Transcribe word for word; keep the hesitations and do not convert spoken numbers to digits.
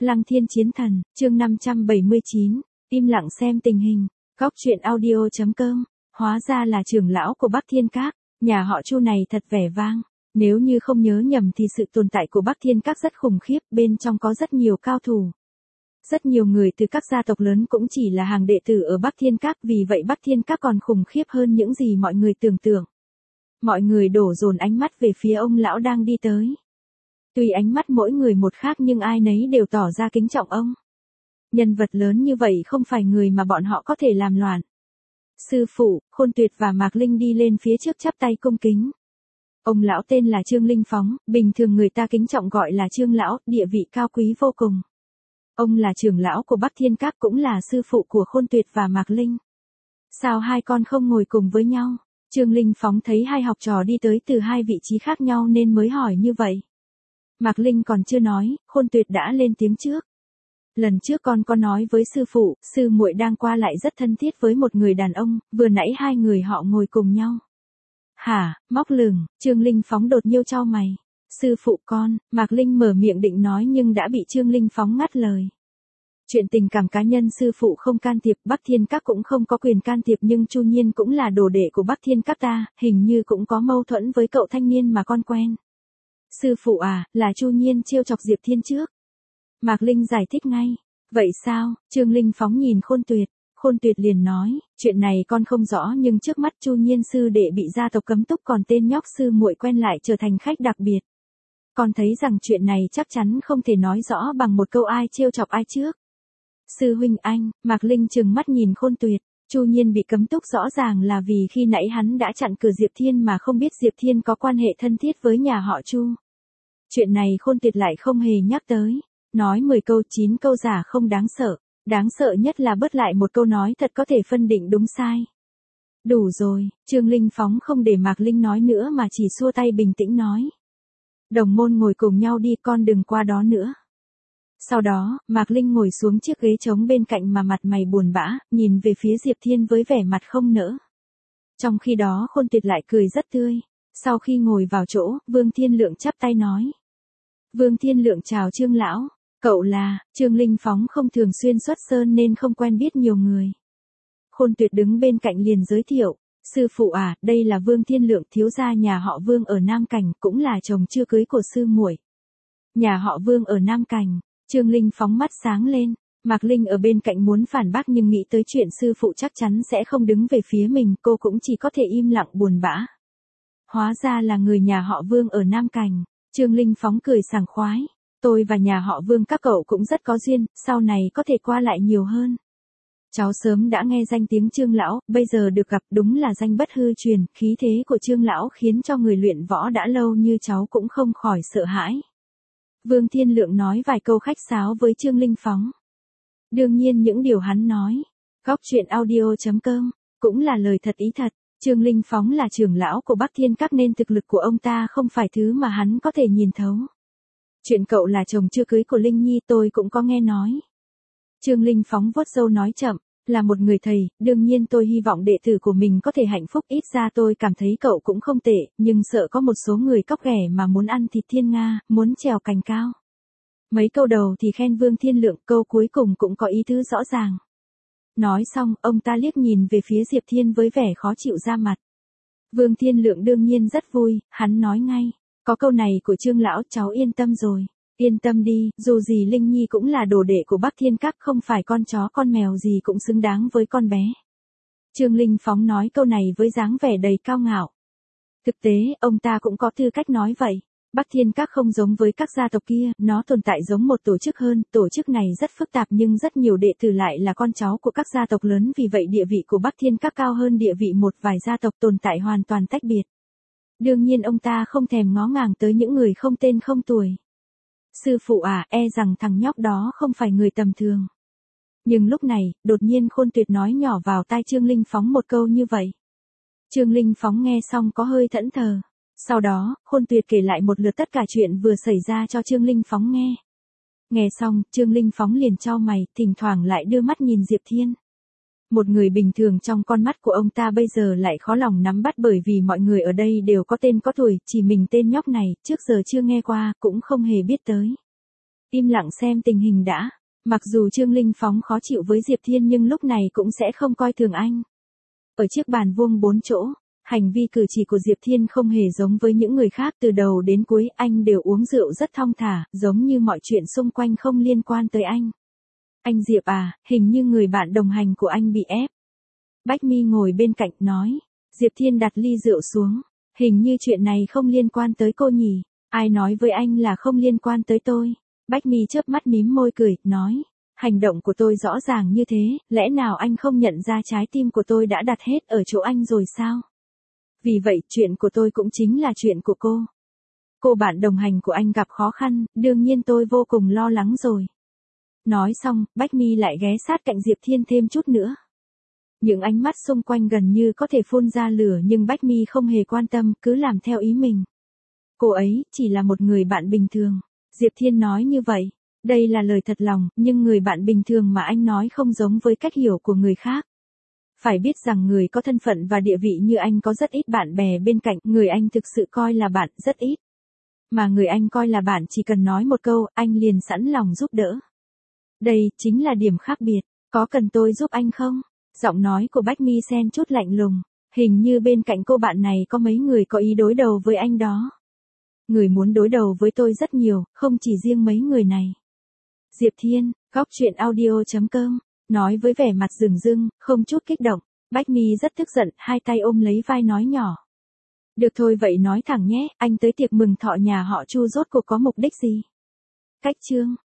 Lăng Thiên Chiến Thần, chương năm trăm bảy mươi chín, im lặng xem tình hình, góc truyện audio chấm com, hóa ra là trưởng lão của Bắc Thiên Các, nhà họ Chu này thật vẻ vang, nếu như không nhớ nhầm thì sự tồn tại của Bắc Thiên Các rất khủng khiếp, bên trong có rất nhiều cao thủ. Rất nhiều người từ các gia tộc lớn cũng chỉ là hàng đệ tử ở Bắc Thiên Các, vì vậy Bắc Thiên Các còn khủng khiếp hơn những gì mọi người tưởng tượng. Mọi người đổ dồn ánh mắt về phía ông lão đang đi tới. Tuy ánh mắt mỗi người một khác nhưng ai nấy đều tỏ ra kính trọng ông. Nhân vật lớn như vậy không phải người mà bọn họ có thể làm loạn. Sư phụ, Khôn Tuyệt và Mạc Linh đi lên phía trước chắp tay cung kính. Ông lão tên là Trương Linh Phóng, bình thường người ta kính trọng gọi là Trương lão, địa vị cao quý vô cùng. Ông là trưởng lão của Bắc Thiên Các, cũng là sư phụ của Khôn Tuyệt và Mạc Linh. Sao hai con không ngồi cùng với nhau? Trương Linh Phóng thấy hai học trò đi tới từ hai vị trí khác nhau nên mới hỏi như vậy. Mạc Linh còn chưa nói, Khôn Tuyệt đã lên tiếng trước. Lần trước con có nói với sư phụ, sư muội đang qua lại rất thân thiết với một người đàn ông, vừa nãy hai người họ ngồi cùng nhau. Hả, móc lửng, Trương Linh Phóng đột nhiêu chau mày. Sư phụ con, Mạc Linh mở miệng định nói nhưng đã bị Trương Linh Phóng ngắt lời. Chuyện tình cảm cá nhân sư phụ không can thiệp, Bắc Thiên Các cũng không có quyền can thiệp, nhưng Chu Nhiên cũng là đồ đệ của Bắc Thiên Các ta, hình như cũng có mâu thuẫn với cậu thanh niên mà con quen. Sư phụ à, là Chu Nhiên trêu chọc Diệp Thiên trước. Mạc Linh giải thích ngay. Vậy sao? Trương Linh Phóng nhìn Khôn Tuyệt. Khôn Tuyệt liền nói, chuyện này con không rõ nhưng trước mắt Chu Nhiên sư đệ bị gia tộc cấm túc, còn tên nhóc sư muội quen lại trở thành khách đặc biệt. Con thấy rằng chuyện này chắc chắn không thể nói rõ bằng một câu ai trêu chọc ai trước. Sư huynh anh, Mạc Linh trừng mắt nhìn Khôn Tuyệt. Chu Nhiên bị cấm túc rõ ràng là vì khi nãy hắn đã chặn cửa Diệp Thiên mà không biết Diệp Thiên có quan hệ thân thiết với nhà họ Chu. Chuyện này Khôn Tuyệt lại không hề nhắc tới. Nói mười câu chín câu giả không đáng sợ. Đáng sợ nhất là bớt lại một câu nói thật có thể phân định đúng sai. Đủ rồi, Trương Linh Phóng không để Mạc Linh nói nữa mà chỉ xua tay bình tĩnh nói. Đồng môn ngồi cùng nhau đi, con đừng qua đó nữa. Sau đó, Mạc Linh ngồi xuống chiếc ghế trống bên cạnh mà mặt mày buồn bã, nhìn về phía Diệp Thiên với vẻ mặt không nỡ. Trong khi đó Khôn Tuyệt lại cười rất tươi. Sau khi ngồi vào chỗ, Vương Thiên Lượng chắp tay nói. Vương Thiên Lượng chào Trương lão. Cậu là, Trương Linh Phóng không thường xuyên xuất sơn nên không quen biết nhiều người. Khôn Tuyệt đứng bên cạnh liền giới thiệu. Sư phụ à, đây là Vương Thiên Lượng, thiếu gia nhà họ Vương ở Nam Cảnh, cũng là chồng chưa cưới của sư muội. Nhà họ Vương ở Nam Cảnh. Trương Linh Phóng mắt sáng lên. Mạc Linh ở bên cạnh muốn phản bác nhưng nghĩ tới chuyện sư phụ chắc chắn sẽ không đứng về phía mình, cô cũng chỉ có thể im lặng buồn bã. Hóa ra là người nhà họ Vương ở Nam Cảnh. Trương Linh Phóng cười sảng khoái. Tôi và nhà họ Vương các cậu cũng rất có duyên, sau này có thể qua lại nhiều hơn. Cháu sớm đã nghe danh tiếng Trương lão, bây giờ được gặp đúng là danh bất hư truyền, khí thế của Trương lão khiến cho người luyện võ đã lâu như cháu cũng không khỏi sợ hãi. Vương Thiên Lượng nói vài câu khách sáo với Trương Linh Phóng. Đương nhiên những điều hắn nói, góc truyện audio chấm com, cũng là lời thật ý thật. Trương Linh Phóng là trưởng lão của Bắc Thiên Các nên thực lực của ông ta không phải thứ mà hắn có thể nhìn thấu. Chuyện cậu là chồng chưa cưới của Linh Nhi tôi cũng có nghe nói. Trương Linh Phóng vuốt râu nói chậm, là một người thầy, đương nhiên tôi hy vọng đệ tử của mình có thể hạnh phúc, ít ra tôi cảm thấy cậu cũng không tệ, nhưng sợ có một số người cóc ghẻ mà muốn ăn thịt thiên nga, muốn trèo cành cao. Mấy câu đầu thì khen Vương Thiên Lượng, câu cuối cùng cũng có ý tứ rõ ràng. Nói xong, ông ta liếc nhìn về phía Diệp Thiên với vẻ khó chịu ra mặt. Vương Thiên Lượng đương nhiên rất vui, hắn nói ngay. Có câu này của Trương lão cháu yên tâm rồi. Yên tâm đi, dù gì Linh Nhi cũng là đồ đệ của Bắc Thiên Các, không phải con chó con mèo gì cũng xứng đáng với con bé. Trương Linh Phóng nói câu này với dáng vẻ đầy cao ngạo. Thực tế, ông ta cũng có tư cách nói vậy. Bắc Thiên Các không giống với các gia tộc kia, nó tồn tại giống một tổ chức hơn, tổ chức này rất phức tạp nhưng rất nhiều đệ tử lại là con cháu của các gia tộc lớn, vì vậy địa vị của Bắc Thiên Các cao hơn địa vị một vài gia tộc tồn tại hoàn toàn tách biệt. Đương nhiên ông ta không thèm ngó ngàng tới những người không tên không tuổi. Sư phụ à, e rằng thằng nhóc đó không phải người tầm thường. Nhưng lúc này, đột nhiên Khôn Tuyệt nói nhỏ vào tai Trương Linh Phóng một câu như vậy. Trương Linh Phóng nghe xong có hơi thẫn thờ. Sau đó, Khôn Tuyệt kể lại một lượt tất cả chuyện vừa xảy ra cho Trương Linh Phóng nghe. Nghe xong, Trương Linh Phóng liền chau mày, thỉnh thoảng lại đưa mắt nhìn Diệp Thiên. Một người bình thường trong con mắt của ông ta bây giờ lại khó lòng nắm bắt, bởi vì mọi người ở đây đều có tên có tuổi, chỉ mình tên nhóc này, trước giờ chưa nghe qua, cũng không hề biết tới. Im lặng xem tình hình đã. Mặc dù Trương Linh Phóng khó chịu với Diệp Thiên nhưng lúc này cũng sẽ không coi thường anh. Ở chiếc bàn vuông bốn chỗ, hành vi cử chỉ của Diệp Thiên không hề giống với những người khác, từ đầu đến cuối anh đều uống rượu rất thong thả, giống như mọi chuyện xung quanh không liên quan tới anh. Anh Diệp à, hình như người bạn đồng hành của anh bị ép. Bách Mi ngồi bên cạnh nói. Diệp Thiên đặt ly rượu xuống. Hình như chuyện này không liên quan tới cô nhỉ. Ai nói với anh là không liên quan tới tôi? Bách Mi chớp mắt mím môi cười, nói. Hành động của tôi rõ ràng như thế, lẽ nào anh không nhận ra trái tim của tôi đã đặt hết ở chỗ anh rồi sao? Vì vậy, chuyện của tôi cũng chính là chuyện của cô. Cô bạn đồng hành của anh gặp khó khăn, đương nhiên tôi vô cùng lo lắng rồi. Nói xong, Bách Mi lại ghé sát cạnh Diệp Thiên thêm chút nữa. Những ánh mắt xung quanh gần như có thể phun ra lửa nhưng Bách Mi không hề quan tâm, cứ làm theo ý mình. Cô ấy chỉ là một người bạn bình thường. Diệp Thiên nói như vậy. Đây là lời thật lòng, nhưng người bạn bình thường mà anh nói không giống với cách hiểu của người khác. Phải biết rằng người có thân phận và địa vị như anh có rất ít bạn bè bên cạnh, người anh thực sự coi là bạn rất ít. Mà người anh coi là bạn chỉ cần nói một câu, anh liền sẵn lòng giúp đỡ. Đây chính là điểm khác biệt, có cần tôi giúp anh không? Giọng nói của Bách Mi xen chút lạnh lùng, hình như bên cạnh cô bạn này có mấy người có ý đối đầu với anh đó. Người muốn đối đầu với tôi rất nhiều, không chỉ riêng mấy người này. Diệp Thiên, góc truyện audio chấm com, nói với vẻ mặt rừng rưng, không chút kích động. Bách Mi rất tức giận, hai tay ôm lấy vai nói nhỏ. Được thôi vậy nói thẳng nhé, anh tới tiệc mừng thọ nhà họ Chu rốt cuộc có mục đích gì? Cách chương.